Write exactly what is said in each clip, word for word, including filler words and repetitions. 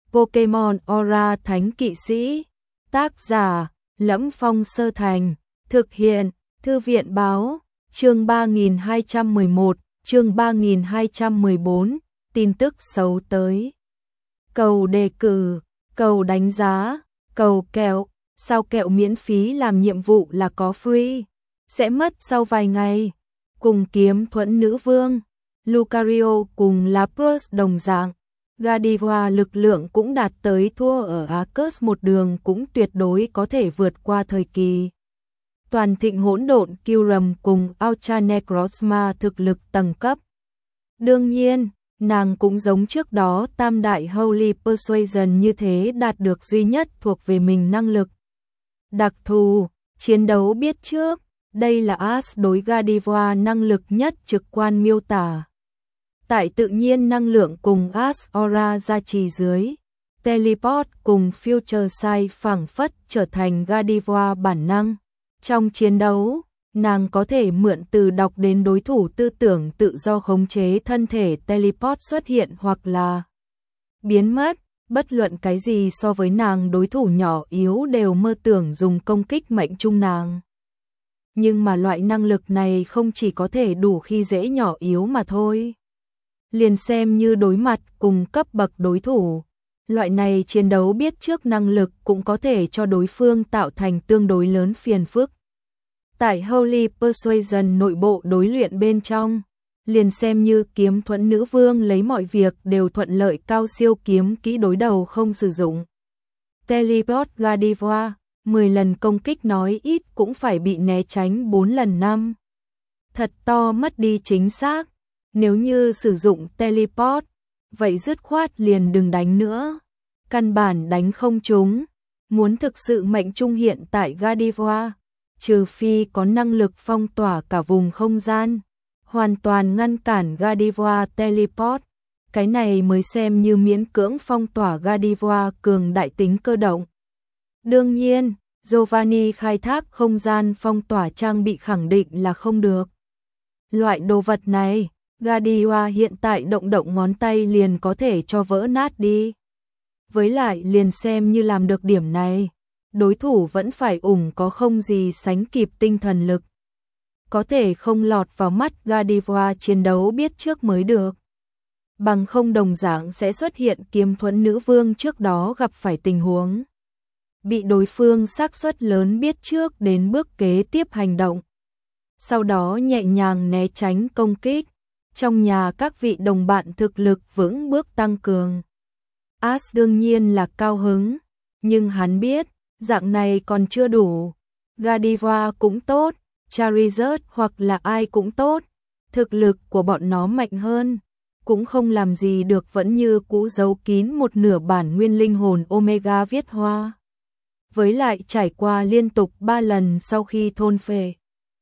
Pokemon Aura Thánh Kỵ Sĩ. Tác giả: Lẫm Phong Sơ Thành. Thực hiện: Thư viện báo. Chương ba nghìn hai trăm mười một, chương ba nghìn hai trăm mười bốn, tin tức xấu tới. Cầu đề cử, cầu đánh giá, cầu kẹo, sao kẹo miễn phí làm nhiệm vụ là có free, sẽ mất sau vài ngày. Cùng kiếm thuẫn nữ vương, Lucario cùng Lapras đồng dạng, Gardevoir lực lượng cũng đạt tới thua ở Arceus một đường cũng tuyệt đối có thể vượt qua thời kỳ. Toàn thịnh hỗn độn Kyurem cùng Ultra Necrozma thực lực tầng cấp. Đương nhiên, nàng cũng giống trước đó tam đại Holy Persuasion như thế đạt được duy nhất thuộc về mình năng lực. Đặc thù, chiến đấu biết trước, đây là Ash đối Gardevoir năng lực nhất trực quan miêu tả. Tại tự nhiên năng lượng cùng Ash Aura gia trì dưới, Teleport cùng Future Sight phảng phất trở thành Gardevoir bản năng. Trong chiến đấu, nàng có thể mượn từ đọc đến đối thủ tư tưởng tự do khống chế thân thể teleport xuất hiện hoặc là biến mất, bất luận cái gì so với nàng đối thủ nhỏ yếu đều mơ tưởng dùng công kích mệnh trung nàng. Nhưng mà loại năng lực này không chỉ có thể đủ khi dễ nhỏ yếu mà thôi. Liền xem như đối mặt cùng cấp bậc đối thủ, loại này chiến đấu biết trước năng lực cũng có thể cho đối phương tạo thành tương đối lớn phiền phức. Tại Holy Persuasion nội bộ đối luyện bên trong, liền xem như kiếm thuẫn nữ vương lấy mọi việc đều thuận lợi cao siêu kiếm kỹ đối đầu không sử dụng. Teleport Gardevoir, mười lần công kích nói ít cũng phải bị né tránh bốn lần năm. Thật to mất đi chính xác, nếu như sử dụng teleport, vậy dứt khoát liền đừng đánh nữa. Căn bản đánh không trúng, muốn thực sự mệnh trung hiện tại Gardevoir, trừ phi có năng lực phong tỏa cả vùng không gian, hoàn toàn ngăn cản Gardevoir teleport, cái này mới xem như miễn cưỡng phong tỏa Gardevoir cường đại tính cơ động. Đương nhiên, Giovanni khai thác không gian phong tỏa trang bị khẳng định là không được. Loại đồ vật này, Gardevoir hiện tại động động ngón tay liền có thể cho vỡ nát đi. Với lại liền xem như làm được điểm này, đối thủ vẫn phải ủng có không gì sánh kịp tinh thần lực. Có thể không lọt vào mắt Gardevoir chiến đấu biết trước mới được. Bằng không đồng dạng sẽ xuất hiện kiếm thuẫn nữ vương trước đó gặp phải tình huống. Bị đối phương xác suất lớn biết trước đến bước kế tiếp hành động. Sau đó nhẹ nhàng né tránh công kích. Trong nhà các vị đồng bạn thực lực vững bước tăng cường. Ash đương nhiên là cao hứng, nhưng hắn biết, dạng này còn chưa đủ. Gardevoir cũng tốt, Charizard hoặc là ai cũng tốt, thực lực của bọn nó mạnh hơn, cũng không làm gì được vẫn như cũ giấu kín một nửa bản nguyên linh hồn Omega viết hoa. Với lại trải qua liên tục ba lần sau khi thôn phệ,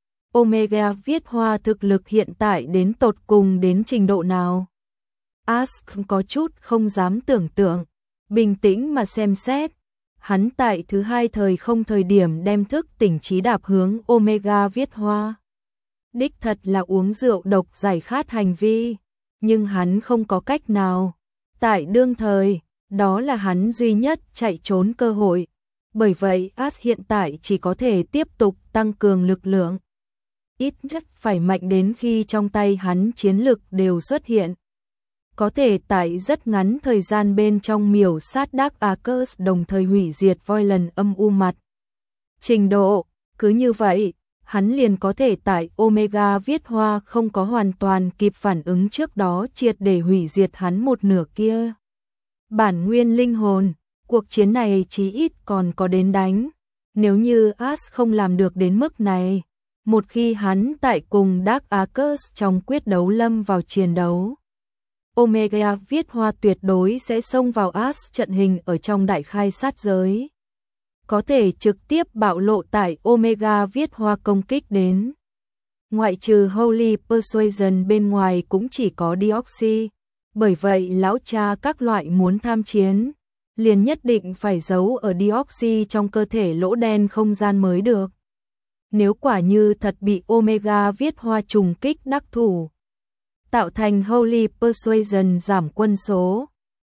Omega viết hoa thực lực hiện tại đến tột cùng đến trình độ nào? Ash có chút không dám tưởng tượng, bình tĩnh mà xem xét. Hắn tại thứ hai thời không thời điểm đem thức tỉnh trí đạp hướng Omega viết hoa. Đích thật là uống rượu độc giải khát hành vi, nhưng hắn không có cách nào. Tại đương thời, đó là hắn duy nhất chạy trốn cơ hội. Bởi vậy Ash hiện tại chỉ có thể tiếp tục tăng cường lực lượng. Ít nhất phải mạnh đến khi trong tay hắn chiến lực đều xuất hiện. Có thể tại rất ngắn thời gian bên trong miểu sát Dark Arceus đồng thời hủy diệt Voidland âm u mặt. Trình độ, cứ như vậy, hắn liền có thể tại Omega viết hoa không có hoàn toàn kịp phản ứng trước đó triệt để hủy diệt hắn một nửa kia. Bản nguyên linh hồn, cuộc chiến này chí ít còn có đến đánh. Nếu như Ash không làm được đến mức này, một khi hắn tại cùng Dark Arceus trong quyết đấu lâm vào chiến đấu, Omega viết hoa tuyệt đối sẽ xông vào Ash trận hình ở trong đại khai sát giới. Có thể trực tiếp bạo lộ tại Omega viết hoa công kích đến. Ngoại trừ Holy Persuasion bên ngoài cũng chỉ có Deoxys. Bởi vậy lão cha các loại muốn tham chiến, liền nhất định phải giấu ở Deoxys trong cơ thể lỗ đen không gian mới được. Nếu quả như thật bị Omega viết hoa trùng kích đắc thủ, tạo thành Holy Persuasion giảm quân số,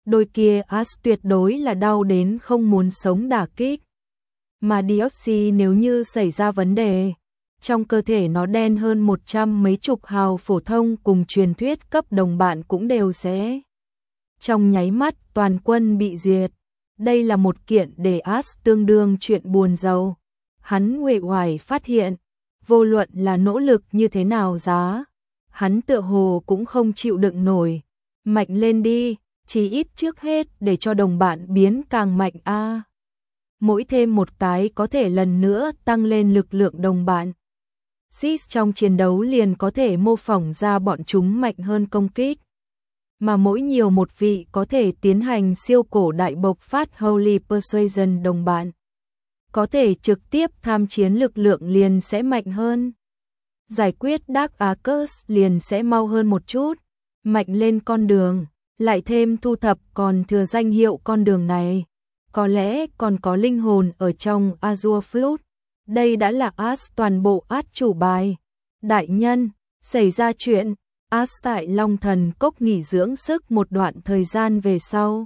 đôi kia As tuyệt đối là đau đến không muốn sống đả kích. Mà Deoxy nếu như xảy ra vấn đề, trong cơ thể nó đen hơn một trăm mấy chục hào phổ thông cùng truyền thuyết cấp đồng bạn cũng đều sẽ trong nháy mắt toàn quân bị diệt. Đây là một kiện để As tương đương chuyện buồn rầu. Hắn uể oải phát hiện, vô luận là nỗ lực như thế nào giá, hắn tựa hồ cũng không chịu đựng nổi. Mạnh lên đi, chỉ ít trước hết để cho đồng bạn biến càng mạnh a. À. Mỗi thêm một cái có thể lần nữa tăng lên lực lượng đồng bạn. Sith trong chiến đấu liền có thể mô phỏng ra bọn chúng mạnh hơn công kích. Mà mỗi nhiều một vị có thể tiến hành siêu cổ đại bộc phát Holy Persuasion đồng bạn. Có thể trực tiếp tham chiến lực lượng liền sẽ mạnh hơn. Giải quyết Dark Arcus liền sẽ mau hơn một chút. Mạnh lên con đường, lại thêm thu thập còn thừa danh hiệu con đường này. Có lẽ còn có linh hồn ở trong Azure Flute. Đây đã là As toàn bộ át chủ bài. Đại nhân, xảy ra chuyện, As tại Long Thần Cốc nghỉ dưỡng sức một đoạn thời gian về sau.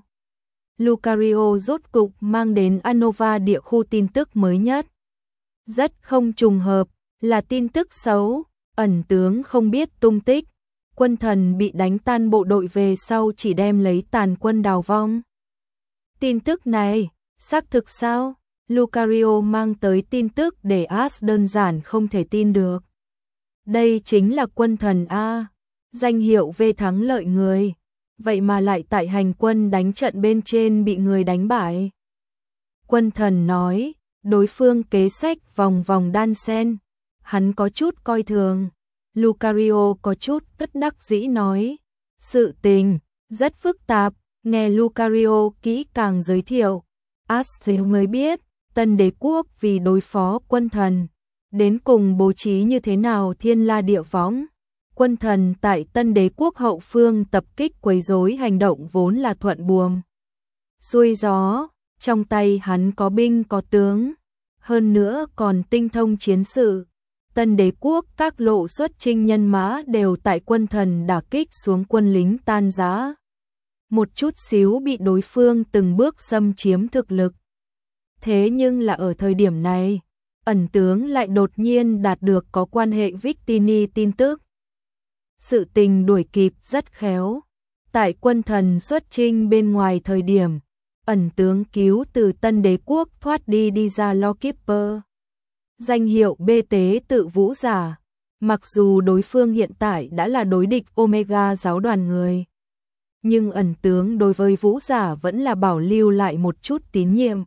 Lucario rốt cục mang đến Anova địa khu tin tức mới nhất. Rất không trùng hợp, là tin tức xấu, ẩn tướng không biết tung tích. Quân thần bị đánh tan bộ đội về sau chỉ đem lấy tàn quân đào vong. Tin tức này, xác thực sao? Lucario mang tới tin tức để As đơn giản không thể tin được. Đây chính là quân thần A, danh hiệu về thắng lợi người. Vậy mà lại tại hành quân đánh trận bên trên bị người đánh bại. Quân thần nói, đối phương kế sách vòng vòng đan sen. Hắn có chút coi thường. Lucario có chút bất đắc dĩ nói. Sự tình, rất phức tạp. Nghe Lucario kỹ càng giới thiệu. As mới biết, Tân Đế Quốc vì đối phó quân thần. Đến cùng bố trí như thế nào thiên la địa võng. Quân thần tại Tân Đế Quốc hậu phương tập kích quấy rối hành động vốn là thuận buồm xuôi gió, trong tay hắn có binh có tướng, hơn nữa còn tinh thông chiến sự. Tân Đế Quốc các lộ xuất chinh nhân mã đều tại quân thần đả kích xuống quân lính tan rã. Một chút xíu bị đối phương từng bước xâm chiếm thực lực. Thế nhưng là ở thời điểm này, ẩn tướng lại đột nhiên đạt được có quan hệ Victini tin tức. Sự tình đuổi kịp rất khéo. Tại quân thần xuất chinh bên ngoài thời điểm, ẩn tướng cứu từ Tân Đế Quốc thoát đi đi ra Lawkeeper. Danh hiệu bê tế tự vũ giả. Mặc dù đối phương hiện tại đã là đối địch Omega giáo đoàn người. Nhưng ẩn tướng đối với vũ giả vẫn là bảo lưu lại một chút tín nhiệm.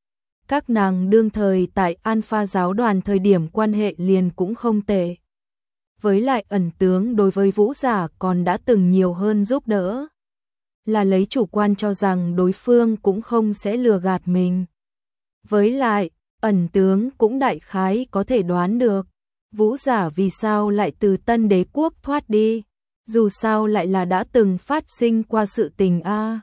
Các nàng đương thời tại Alpha giáo đoàn thời điểm quan hệ liền cũng không tệ. Với lại ẩn tướng đối với vũ giả còn đã từng nhiều hơn giúp đỡ. Là lấy chủ quan cho rằng đối phương cũng không sẽ lừa gạt mình. Với lại, ẩn tướng cũng đại khái có thể đoán được. Vũ giả vì sao lại từ Tân Đế Quốc thoát đi. Dù sao lại là đã từng phát sinh qua sự tình a.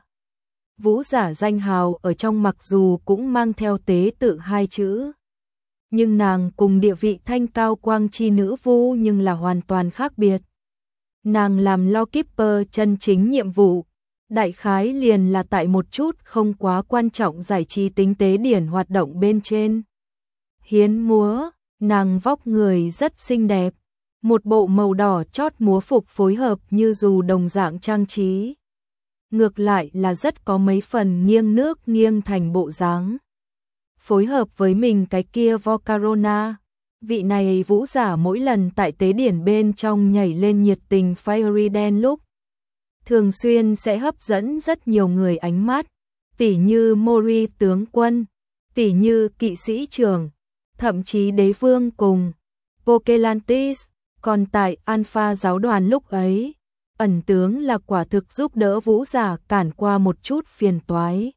Vũ giả danh hào ở trong mặc dù cũng mang theo tế tự hai chữ. Nhưng nàng cùng địa vị thanh cao quang chi nữ vu nhưng là hoàn toàn khác biệt. Nàng làm Lawkeeper chân chính nhiệm vụ, đại khái liền là tại một chút không quá quan trọng giải trí tính tế điển hoạt động bên trên. Hiến múa, nàng vóc người rất xinh đẹp, một bộ màu đỏ chót múa phục phối hợp như dù đồng dạng trang trí. Ngược lại là rất có mấy phần nghiêng nước nghiêng thành bộ dáng. Phối hợp với mình cái kia Vocarona, vị này vũ giả mỗi lần tại tế điển bên trong nhảy lên nhiệt tình Fiery đen lúc. Thường xuyên sẽ hấp dẫn rất nhiều người ánh mắt, tỉ như Mori tướng quân, tỉ như kỵ sĩ trưởng, thậm chí đế vương cùng Pokelantis, còn tại Alpha giáo đoàn lúc ấy, ẩn tướng là quả thực giúp đỡ vũ giả cản qua một chút phiền toái.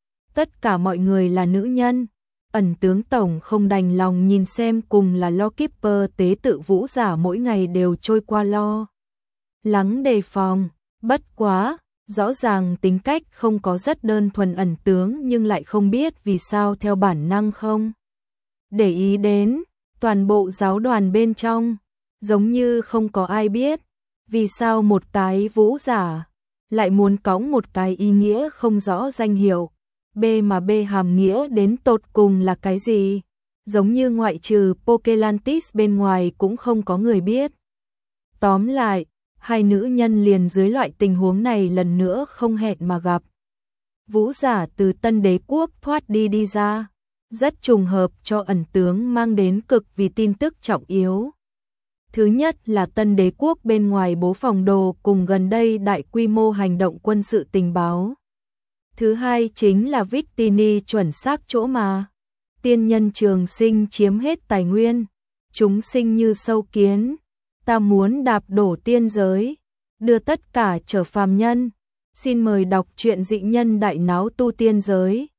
Tất cả mọi người là nữ nhân, ẩn tướng tổng không đành lòng nhìn xem cùng là Lawkeeper tế tự vũ giả mỗi ngày đều trôi qua lo lắng đề phòng. Bất quá, rõ ràng tính cách không có rất đơn thuần ẩn tướng nhưng lại không biết vì sao theo bản năng không để ý đến, toàn bộ giáo đoàn bên trong, giống như không có ai biết, vì sao một cái vũ giả lại muốn cõng một cái ý nghĩa không rõ danh hiệu. B mà B hàm nghĩa đến tột cùng là cái gì? Giống như ngoại trừ Pokelantis bên ngoài cũng không có người biết. Tóm lại, hai nữ nhân liền dưới loại tình huống này lần nữa không hẹn mà gặp. Vũ giả từ Tân Đế Quốc thoát đi đi ra, rất trùng hợp cho ẩn tướng mang đến cực vì tin tức trọng yếu. Thứ nhất là Tân Đế Quốc bên ngoài bố phòng đồ cùng gần đây đại quy mô hành động quân sự tình báo. Thứ hai chính là Victini chuẩn xác chỗ mà tiên nhân trường sinh chiếm hết tài nguyên, chúng sinh như sâu kiến, ta muốn đạp đổ tiên giới, đưa tất cả trở phàm nhân. Xin mời đọc truyện Dị Nhân Đại Náo Tu Tiên Giới.